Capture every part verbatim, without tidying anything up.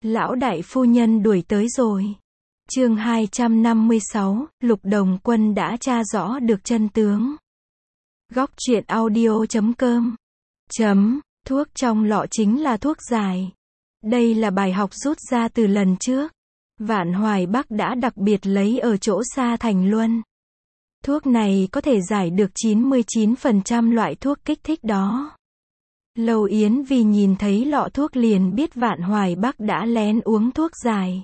Lão đại phu nhân đuổi tới rồi. Chương hai trăm năm mươi sáu, Lục Đồng Quân đã tra rõ được chân tướng. Góc truyện audio chấm com. Chấm, thuốc trong lọ chính là thuốc giải. Đây là bài học rút ra từ lần trước. Vạn Hoài Bắc đã đặc biệt lấy ở chỗ Sa Thành Luân. Thuốc này có thể giải được chín mươi chín phần trăm loại thuốc kích thích đó. Lâu Yến vì nhìn thấy lọ thuốc liền biết Vạn Hoài Bắc đã lén uống thuốc giải.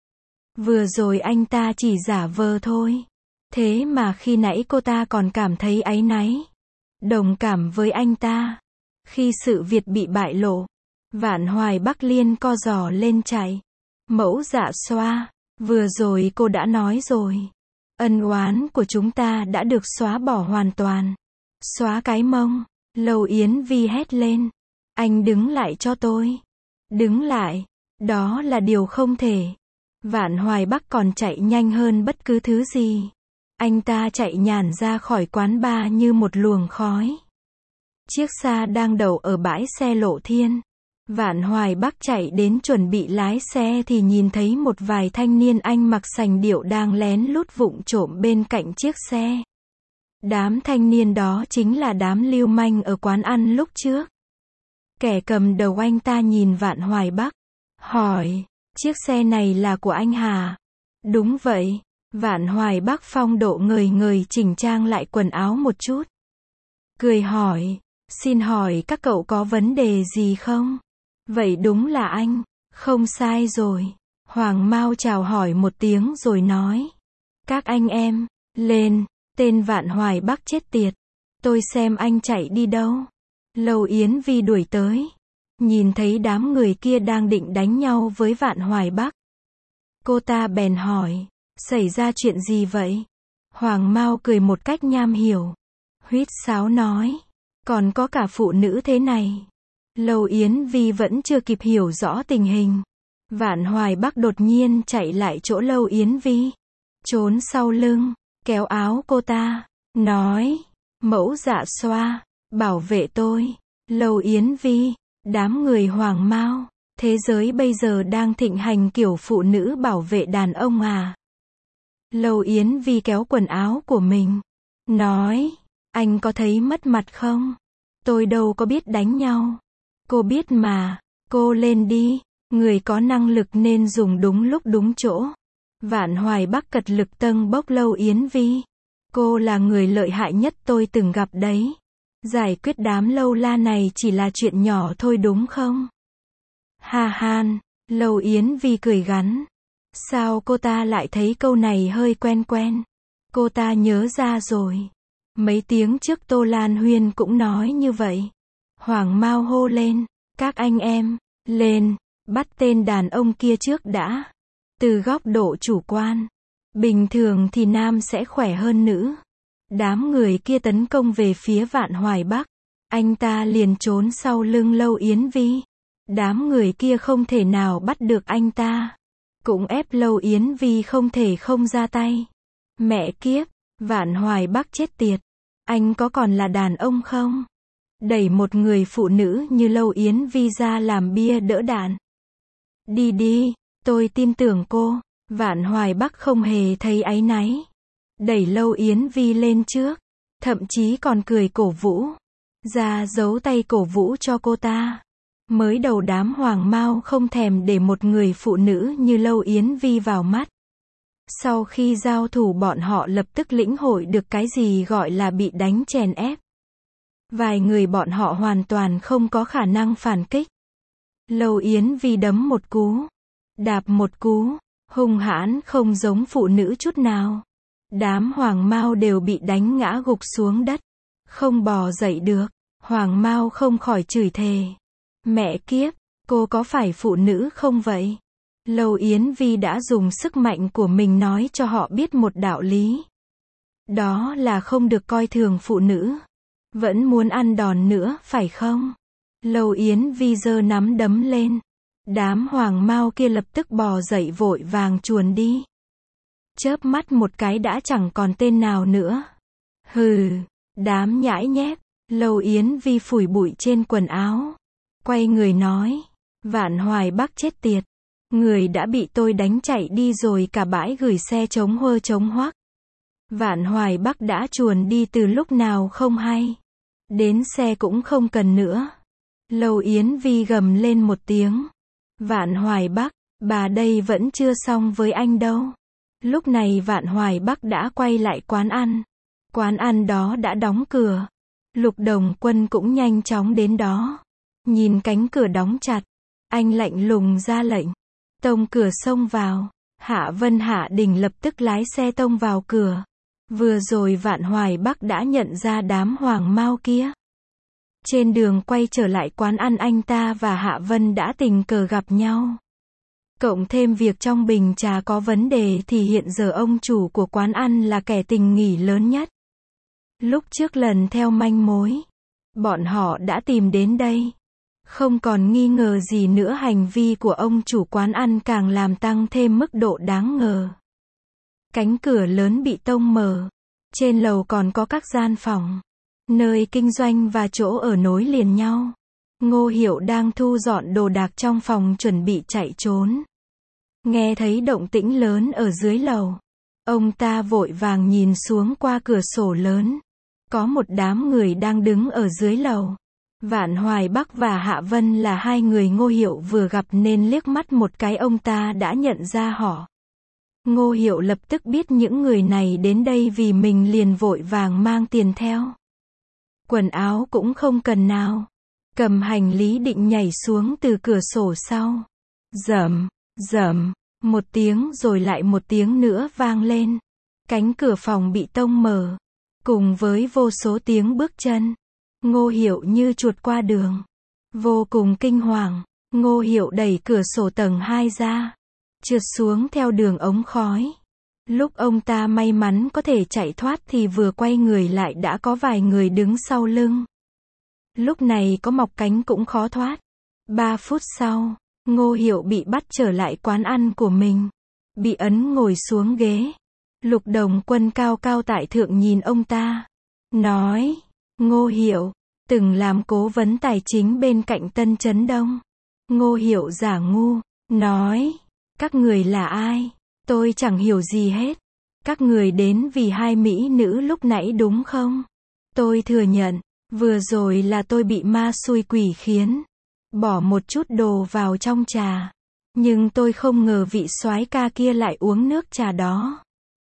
Vừa rồi anh ta chỉ giả vờ thôi. Thế mà khi nãy cô ta còn cảm thấy áy náy, đồng cảm với anh ta. Khi sự việc bị bại lộ, Vạn Hoài Bắc liên co giò lên chạy. Mẫu Dạ Xoa, vừa rồi cô đã nói rồi. Ân oán của chúng ta đã được xóa bỏ hoàn toàn. Xóa cái mông. Lâu Yến Vi hét lên. Anh đứng lại cho tôi. Đứng lại. Đó là điều không thể. Vạn Hoài Bắc còn chạy nhanh hơn bất cứ thứ gì. Anh ta chạy nhàn ra khỏi quán bar như một luồng khói. Chiếc xa đang đậu ở bãi xe Lộ Thiên. Vạn Hoài Bắc chạy đến chuẩn bị lái xe thì nhìn thấy một vài thanh niên anh mặc sành điệu đang lén lút vụng trộm bên cạnh chiếc xe. Đám thanh niên đó chính là đám lưu manh ở quán ăn lúc trước. Kẻ cầm đầu anh ta nhìn Vạn Hoài Bắc, hỏi, chiếc xe này là của anh hả? Đúng vậy. Vạn Hoài Bắc phong độ ngời ngời chỉnh trang lại quần áo một chút. Cười hỏi, xin hỏi các cậu có vấn đề gì không? Vậy đúng là anh, không sai rồi. Hoàng Mao chào hỏi một tiếng rồi nói, các anh em, lên. Tên Vạn Hoài Bắc chết tiệt. Tôi xem anh chạy đi đâu. Lâu Yến Vi đuổi tới. Nhìn thấy đám người kia đang định đánh nhau với Vạn Hoài Bắc. Cô ta bèn hỏi, xảy ra chuyện gì vậy? Hoàng Mao cười một cách nham hiểm. Huýt sáo nói, còn có cả phụ nữ thế này. Lâu Yến Vi vẫn chưa kịp hiểu rõ tình hình. Vạn Hoài Bắc đột nhiên chạy lại chỗ Lâu Yến Vi. Trốn sau lưng, kéo áo cô ta, nói, Mẫu Dạ Xoa, bảo vệ tôi. Lâu Yến Vi, đám người Hoàng Mao, thế giới bây giờ đang thịnh hành kiểu phụ nữ bảo vệ đàn ông à? Lâu Yến Vi kéo quần áo của mình, nói, anh có thấy mất mặt không? Tôi đâu có biết đánh nhau. Cô biết mà, cô lên đi, người có năng lực nên dùng đúng lúc đúng chỗ. Vạn Hoài Bắc cật lực tâng bốc Lâu Yến Vi. Cô là người lợi hại nhất tôi từng gặp đấy. Giải quyết đám lâu la này chỉ là chuyện nhỏ thôi đúng không? Ha han, Lâu Yến Vi cười gắn. Sao cô ta lại thấy câu này hơi quen quen? Cô ta nhớ ra rồi. Mấy tiếng trước Tô Lan Huyên cũng nói như vậy. Hoàng Mao hô lên, các anh em, lên, bắt tên đàn ông kia trước đã. Từ góc độ chủ quan, bình thường thì nam sẽ khỏe hơn nữ. Đám người kia tấn công về phía Vạn Hoài Bắc. Anh ta liền trốn sau lưng Lâu Yến Vi. Đám người kia không thể nào bắt được anh ta. Cũng ép Lâu Yến Vi không thể không ra tay. Mẹ kiếp, Vạn Hoài Bắc chết tiệt. Anh có còn là đàn ông không? Đẩy một người phụ nữ như Lâu Yến Vi ra làm bia đỡ đạn. Đi đi. Tôi tin tưởng cô. Vạn Hoài Bắc không hề thấy áy náy. Đẩy Lâu Yến Vi lên trước. Thậm chí còn cười cổ vũ. Ra giấu tay cổ vũ cho cô ta. Mới đầu đám Hoàng Mao không thèm để một người phụ nữ như Lâu Yến Vi vào mắt. Sau khi giao thủ bọn họ lập tức lĩnh hội được cái gì gọi là bị đánh chèn ép. Vài người bọn họ hoàn toàn không có khả năng phản kích. Lâu Yến Vi đấm một cú. Đạp một cú, hung hãn không giống phụ nữ chút nào. Đám Hoàng Mao đều bị đánh ngã gục xuống đất, không bò dậy được. Hoàng Mao không khỏi chửi thề. Mẹ kiếp, cô có phải phụ nữ không vậy? Lâu Yến Vi đã dùng sức mạnh của mình nói cho họ biết một đạo lý. Đó là không được coi thường phụ nữ. Vẫn muốn ăn đòn nữa, phải không? Lâu Yến Vi giơ nắm đấm lên. Đám Hoàng Mao kia lập tức bò dậy vội vàng chuồn đi. Chớp mắt một cái đã chẳng còn tên nào nữa. Hừ, đám nhãi nhép. Lâu Yến Vi phủi bụi trên quần áo. Quay người nói, Vạn Hoài Bắc chết tiệt. Người đã bị tôi đánh chạy đi rồi, cả bãi gửi xe chống huơ chống hoác. Vạn Hoài Bắc đã chuồn đi từ lúc nào không hay. Đến xe cũng không cần nữa. Lâu Yến Vi gầm lên một tiếng. Vạn Hoài Bắc, bà đây vẫn chưa xong với anh đâu. Lúc này Vạn Hoài Bắc đã quay lại quán ăn. Quán ăn đó đã đóng cửa. Lục Đồng Quân cũng nhanh chóng đến đó. Nhìn cánh cửa đóng chặt, anh lạnh lùng ra lệnh. Tông cửa xông vào. Hạ Vân Hạ Đình lập tức lái xe tông vào cửa. Vừa rồi Vạn Hoài Bắc đã nhận ra đám hoàng mao kia. Trên đường quay trở lại quán ăn, anh ta và Hạ Vân đã tình cờ gặp nhau. Cộng thêm việc trong bình trà có vấn đề thì hiện giờ ông chủ của quán ăn là kẻ tình nghỉ lớn nhất. Lúc trước lần theo manh mối, bọn họ đã tìm đến đây. Không còn nghi ngờ gì nữa, hành vi của ông chủ quán ăn càng làm tăng thêm mức độ đáng ngờ. Cánh cửa lớn bị tông mở. Trên lầu còn có các gian phòng, nơi kinh doanh và chỗ ở nối liền nhau. Ngô Hiểu đang thu dọn đồ đạc trong phòng chuẩn bị chạy trốn. Nghe thấy động tĩnh lớn ở dưới lầu. Ông ta vội vàng nhìn xuống qua cửa sổ lớn. Có một đám người đang đứng ở dưới lầu. Vạn Hoài Bắc và Hạ Vân là hai người Ngô Hiểu vừa gặp nên liếc mắt một cái ông ta đã nhận ra họ. Ngô Hiểu lập tức biết những người này đến đây vì mình, liền vội vàng mang tiền theo. Quần áo cũng không cần nào. Cầm hành lý định nhảy xuống từ cửa sổ sau. Rầm, rầm, một tiếng rồi lại một tiếng nữa vang lên. Cánh cửa phòng bị tông mở. Cùng với vô số tiếng bước chân. Ngô Hiểu như chuột qua đường. Vô cùng kinh hoàng. Ngô Hiểu đẩy cửa sổ tầng hai ra. Trượt xuống theo đường ống khói. Lúc ông ta may mắn có thể chạy thoát thì vừa quay người lại đã có vài người đứng sau lưng. Lúc này có mọc cánh cũng khó thoát. Ba phút sau, Ngô Hiểu bị bắt trở lại quán ăn của mình. Bị ấn ngồi xuống ghế. Lục Đồng Quân cao cao tại thượng nhìn ông ta. Nói, Ngô Hiểu, từng làm cố vấn tài chính bên cạnh Tân Chấn Đông. Ngô Hiểu giả ngu, nói, các người là ai? Tôi chẳng hiểu gì hết. Các người đến vì hai mỹ nữ lúc nãy đúng không? Tôi thừa nhận, vừa rồi là tôi bị ma xui quỷ khiến. Bỏ một chút đồ vào trong trà. Nhưng tôi không ngờ vị soái ca kia lại uống nước trà đó.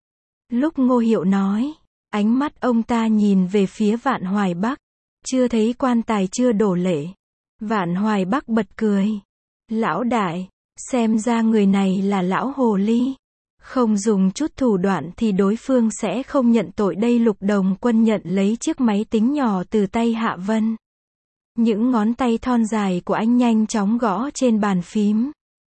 Lúc Ngô Hiểu nói, ánh mắt ông ta nhìn về phía Vạn Hoài Bắc. Chưa thấy quan tài chưa đổ lệ. Vạn Hoài Bắc bật cười. Lão đại, xem ra người này là lão hồ ly. Không dùng chút thủ đoạn thì đối phương sẽ không nhận tội đây. Lục Đồng Quân nhận lấy chiếc máy tính nhỏ từ tay Hạ Vân. Những ngón tay thon dài của anh nhanh chóng gõ trên bàn phím.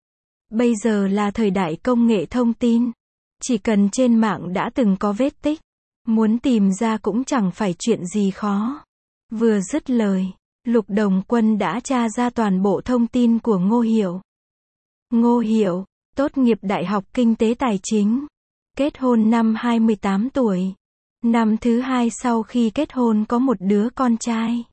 Bây giờ là thời đại công nghệ thông tin. Chỉ cần trên mạng đã từng có vết tích. Muốn tìm ra cũng chẳng phải chuyện gì khó. Vừa dứt lời, Lục Đồng Quân đã tra ra toàn bộ thông tin của Ngô Hiểu. Ngô Hiểu, tốt nghiệp Đại học Kinh tế Tài chính. Kết hôn năm hai mươi tám tuổi. Năm thứ hai sau khi kết hôn có một đứa con trai.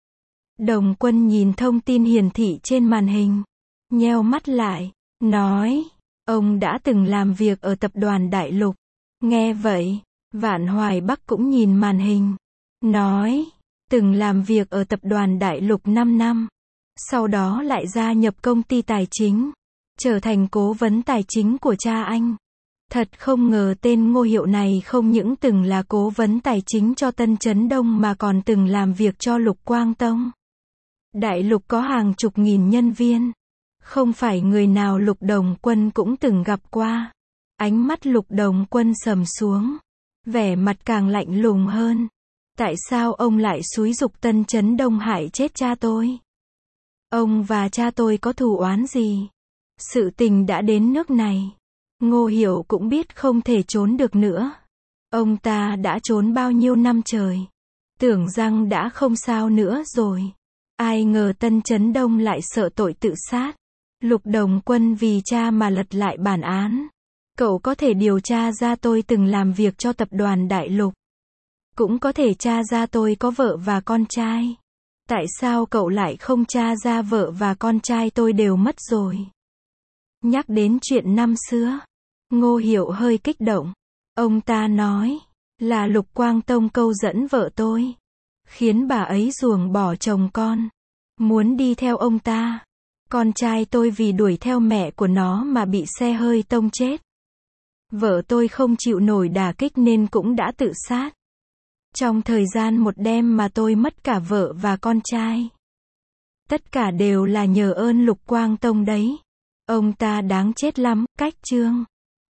Đồng Quân nhìn thông tin hiển thị trên màn hình. Nheo mắt lại, nói, ông đã từng làm việc ở tập đoàn Đại Lục. Nghe vậy, Vạn Hoài Bắc cũng nhìn màn hình. Nói, từng làm việc ở tập đoàn Đại Lục năm năm. Sau đó lại gia nhập công ty tài chính. Trở thành cố vấn tài chính của cha anh. Thật không ngờ tên Ngô Hiểu này không những từng là cố vấn tài chính cho Tân Chấn Đông mà còn từng làm việc cho Lục Quang Tông. Đại Lục có hàng chục nghìn nhân viên. Không phải người nào Lục Đồng Quân cũng từng gặp qua. Ánh mắt Lục Đồng Quân sầm xuống. Vẻ mặt càng lạnh lùng hơn. Tại sao ông lại xúi giục Tân Chấn Đông hại chết cha tôi? Ông và cha tôi có thù oán gì? Sự tình đã đến nước này. Ngô Hiểu cũng biết không thể trốn được nữa. Ông ta đã trốn bao nhiêu năm trời. Tưởng rằng đã không sao nữa rồi. Ai ngờ Tân Chấn Đông lại sợ tội tự sát. Lục Đồng Quân vì cha mà lật lại bản án. Cậu có thể điều tra ra tôi từng làm việc cho tập đoàn Đại Lục. Cũng có thể tra ra tôi có vợ và con trai. Tại sao cậu lại không tra ra vợ và con trai tôi đều mất rồi? Nhắc đến chuyện năm xưa, Ngô Hiểu hơi kích động. Ông ta nói, là Lục Quang Tông câu dẫn vợ tôi, khiến bà ấy ruồng bỏ chồng con, muốn đi theo ông ta. Con trai tôi vì đuổi theo mẹ của nó mà bị xe hơi tông chết. Vợ tôi không chịu nổi đả kích nên cũng đã tự sát. Trong thời gian một đêm mà tôi mất cả vợ và con trai. Tất cả đều là nhờ ơn Lục Quang Tông đấy. Ông ta đáng chết lắm, cách chương.